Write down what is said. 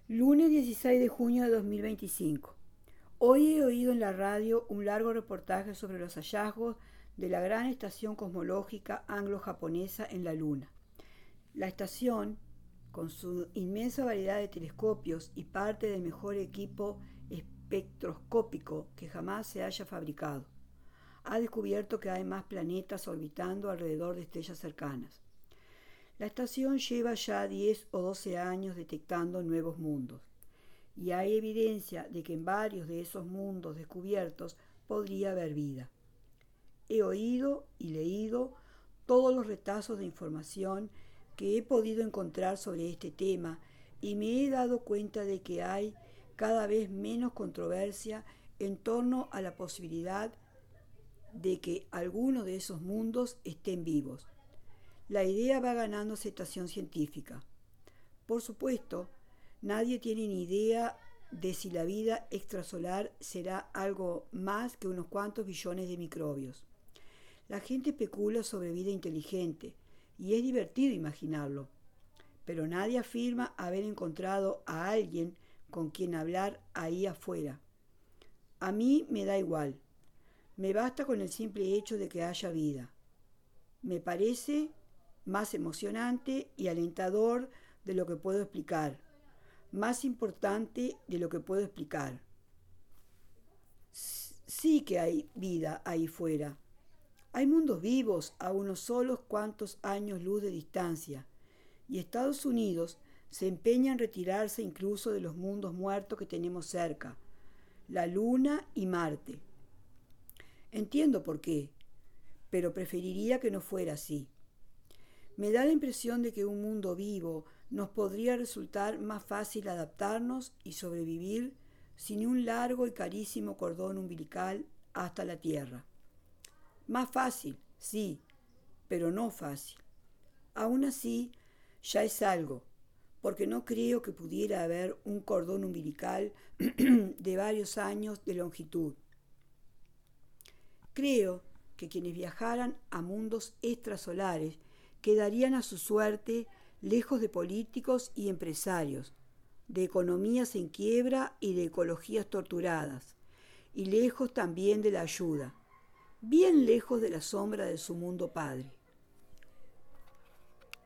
Lunes 16 de junio de 2025. Hoy he oído en la radio un largo reportaje sobre los hallazgos de la gran estación cosmológica anglo-japonesa en la Luna. La estación, con su inmensa variedad de telescopios y parte del mejor equipo espectroscópico que jamás se haya fabricado, ha descubierto que hay más planetas orbitando alrededor de estrellas cercanas. La estación lleva ya 10 o 12 años detectando nuevos mundos, y hay evidencia de que en varios de esos mundos descubiertos podría haber vida. He oído y leído todos los retazos de información que he podido encontrar sobre este tema y me he dado cuenta de que hay cada vez menos controversia en torno a la posibilidad de que alguno de esos mundos estén vivos. La idea va ganando aceptación científica. Por supuesto, nadie tiene ni idea de si la vida extrasolar será algo más que unos cuantos billones de microbios. La gente especula sobre vida inteligente y es divertido imaginarlo, pero nadie afirma haber encontrado a alguien con quien hablar ahí afuera. A mí me da igual. Me basta con el simple hecho de que haya vida. Me parece más emocionante y alentador de lo que puedo explicar, más importante de lo que puedo explicar. Sí que hay vida ahí fuera. Hay mundos vivos a unos solos cuantos años luz de distancia, y Estados Unidos se empeña en retirarse incluso de los mundos muertos que tenemos cerca, la Luna y Marte. Entiendo por qué, pero preferiría que no fuera así. Me da la impresión de que un mundo vivo nos podría resultar más fácil adaptarnos y sobrevivir sin un largo y carísimo cordón umbilical hasta la Tierra. Más fácil, sí, pero no fácil. Aún así, ya es algo, porque no creo que pudiera haber un cordón umbilical de varios años de longitud. Creo que quienes viajaran a mundos extrasolares quedarían a su suerte lejos de políticos y empresarios, de economías en quiebra y de ecologías torturadas, y lejos también de la ayuda, bien lejos de la sombra de su mundo padre.